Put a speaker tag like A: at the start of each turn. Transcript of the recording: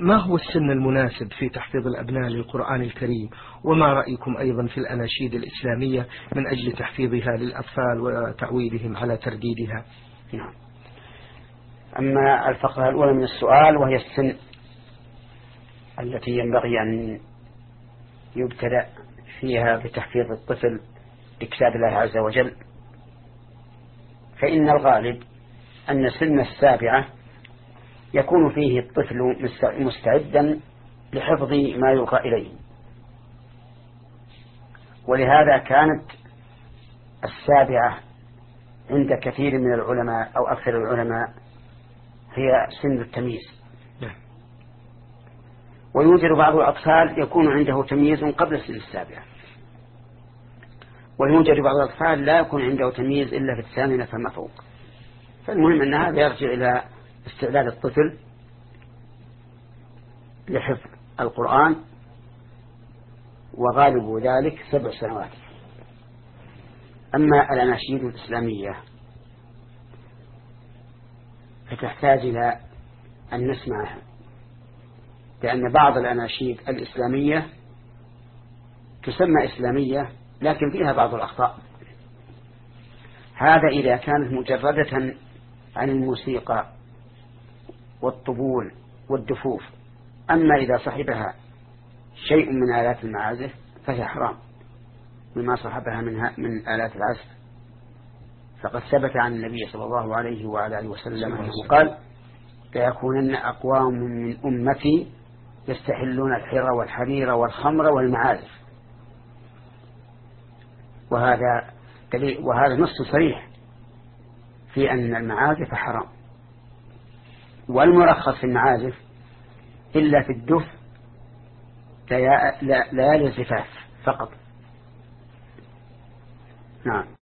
A: ما هو السن المناسب في تحفيظ الأبناء للقرآن الكريم؟ وما رأيكم أيضا في الأناشيد الإسلامية من أجل تحفيظها للأطفال وتعويدهم على ترديدها؟
B: نعم. أما الفقرة الأولى من السؤال وهي السن التي ينبغي أن يبتدأ فيها بتحفيظ الطفل بكتاب الله عز وجل، فإن الغالب أن سن 7 يكون فيه الطفل مستعدا لحفظ ما يلقى إليه، ولهذا كانت 7 عند كثير من العلماء أو أكثر العلماء هي سن التمييز. ويوجد بعض الأطفال يكون عنده تمييز قبل سن 7، ويوجد بعض الأطفال لا يكون عنده تمييز إلا في 8 فما فوق. فالمهم أن هذا يرجع إلى استعداد الطفل لحفظ القرآن، وغالب ذلك 7 سنوات. أما الأناشيد الإسلامية فتحتاج إلى أن نسمعها، لأن بعض الأناشيد الإسلامية تسمى إسلامية لكن فيها بعض الأخطاء. هذا إذا كانت مجردة عن الموسيقى والطبول والدفوف. أما إذا صحبها شيء من آلات المعازف فهي حرام بما صحبها من آلات العزف. فقد ثبت عن النبي صلى الله عليه وعلى آله وسلم أنه قال: ليكونن أقوام من أمتي يستحلون الحر والحرير والخمر والمعازف. وهذا نص صريح في أن المعازف حرام، والمرخص في المعازف إلا في الدف ليالي الزفاف فقط. نعم.